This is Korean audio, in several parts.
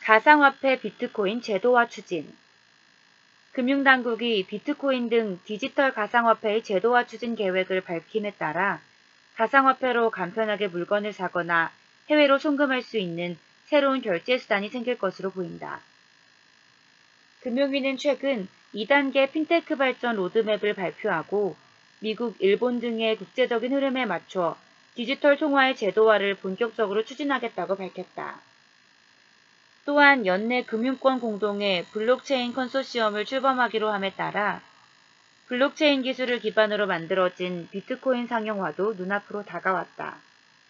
가상화폐 비트코인 제도화 추진. 금융당국이 비트코인 등 디지털 가상화폐의 제도화 추진 계획을 밝힘에 따라 가상화폐로 간편하게 물건을 사거나 해외로 송금할 수 있는 새로운 결제 수단이 생길 것으로 보인다. 금융위는 최근 2단계 핀테크 발전 로드맵을 발표하고 미국, 일본 등의 국제적인 흐름에 맞춰 디지털 통화의 제도화를 본격적으로 추진하겠다고 밝혔다. 또한 연내 금융권 공동의 블록체인 컨소시엄을 출범하기로 함에 따라 블록체인 기술을 기반으로 만들어진 비트코인 상용화도 눈앞으로 다가왔다.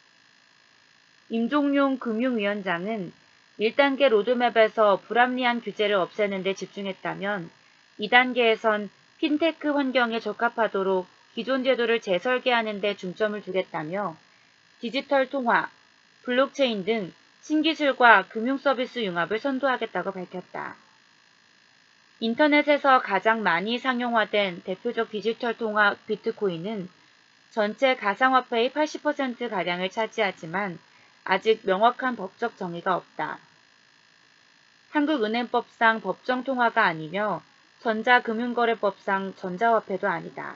임종용 금융위원장은 1단계 로드맵에서 불합리한 규제를 없애는 데 집중했다면 2단계에선 핀테크 환경에 적합하도록 기존 제도를 재설계하는 데 중점을 두겠다며 디지털 통화, 블록체인 등 신기술과 금융서비스 융합을 선도하겠다고 밝혔다. 인터넷에서 가장 많이 상용화된 대표적 디지털 통화 비트코인은 전체 가상화폐의 80%가량을 차지하지만 아직 명확한 법적 정의가 없다. 한국은행법상 법정통화가 아니며 전자금융거래법상 전자화폐도 아니다.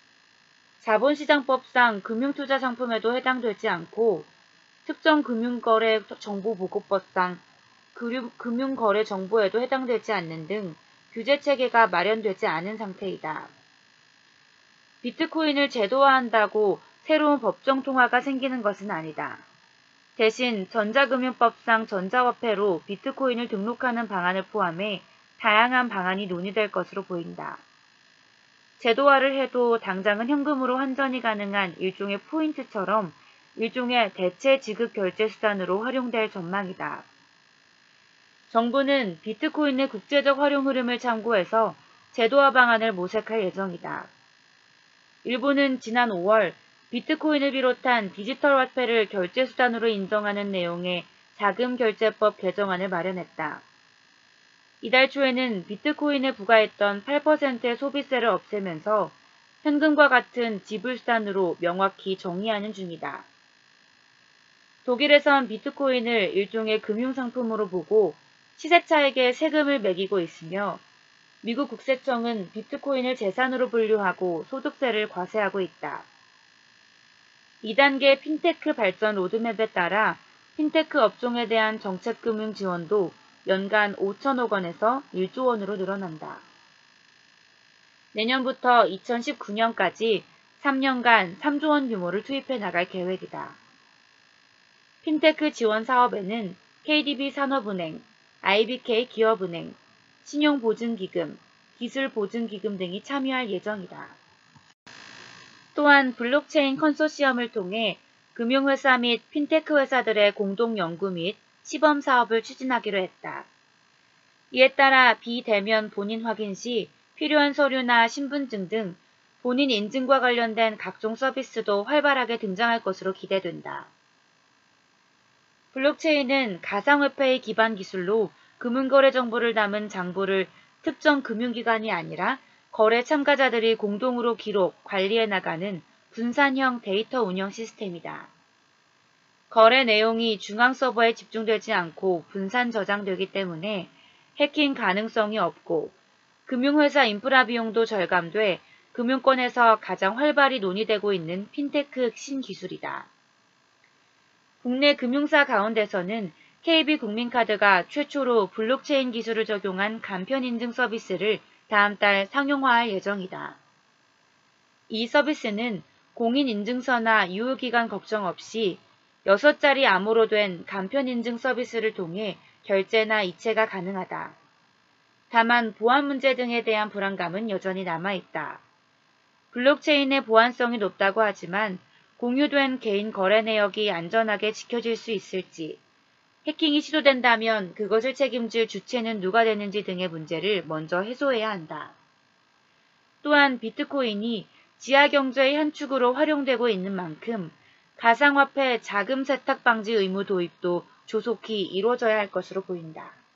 자본시장법상 금융투자상품에도 해당되지 않고 특정 금융거래정보보고법상 금융거래정보에도 해당되지 않는 등 규제체계가 마련되지 않은 상태이다. 비트코인을 제도화한다고 새로운 법정통화가 생기는 것은 아니다. 대신 전자금융법상 전자화폐로 비트코인을 등록하는 방안을 포함해 다양한 방안이 논의될 것으로 보인다. 제도화를 해도 당장은 현금으로 환전이 가능한 일종의 포인트처럼 일종의 대체 지급 결제 수단으로 활용될 전망이다. 정부는 비트코인의 국제적 활용 흐름을 참고해서 제도화 방안을 모색할 예정이다. 일본은 지난 5월 비트코인을 비롯한 디지털 화폐를 결제 수단으로 인정하는 내용의 자금결제법 개정안을 마련했다. 이달 초에는 비트코인에 부과했던 8%의 소비세를 없애면서 현금과 같은 지불 수단으로 명확히 정의하는 중이다. 독일에선 비트코인을 일종의 금융상품으로 보고 시세차익에 세금을 매기고 있으며 미국 국세청은 비트코인을 재산으로 분류하고 소득세를 과세하고 있다. 2단계 핀테크 발전 로드맵에 따라 핀테크 업종에 대한 정책금융 지원도 연간 5천억 원에서 1조 원으로 늘어난다. 내년부터 2019년까지 3년간 3조 원 규모를 투입해 나갈 계획이다. 핀테크 지원 사업에는 KDB 산업은행, IBK 기업은행, 신용보증기금, 기술보증기금 등이 참여할 예정이다. 또한 블록체인 컨소시엄을 통해 금융회사 및 핀테크 회사들의 공동연구 및 시범 사업을 추진하기로 했다. 이에 따라 비대면 본인 확인 시 필요한 서류나 신분증 등 본인 인증과 관련된 각종 서비스도 활발하게 등장할 것으로 기대된다. 블록체인은 가상화폐의 기반 기술로 금융거래 정보를 담은 장부를 특정 금융기관이 아니라 거래 참가자들이 공동으로 기록, 관리해 나가는 분산형 데이터 운영 시스템이다. 거래 내용이 중앙 서버에 집중되지 않고 분산 저장되기 때문에 해킹 가능성이 없고 금융회사 인프라 비용도 절감돼 금융권에서 가장 활발히 논의되고 있는 핀테크 신기술이다. 국내 금융사 가운데서는 KB국민카드가 최초로 블록체인 기술을 적용한 간편인증 서비스를 다음 달 상용화할 예정이다. 이 서비스는 공인인증서나 유효기간 걱정 없이 6자리 암호로 된 간편인증 서비스를 통해 결제나 이체가 가능하다. 다만 보안 문제 등에 대한 불안감은 여전히 남아있다. 블록체인의 보안성이 높다고 하지만 공유된 개인 거래 내역이 안전하게 지켜질 수 있을지, 해킹이 시도된다면 그것을 책임질 주체는 누가 되는지 등의 문제를 먼저 해소해야 한다. 또한 비트코인이 지하경제의 한 축으로 활용되고 있는 만큼 가상화폐 자금 세탁 방지 의무 도입도 조속히 이루어져야 할 것으로 보인다.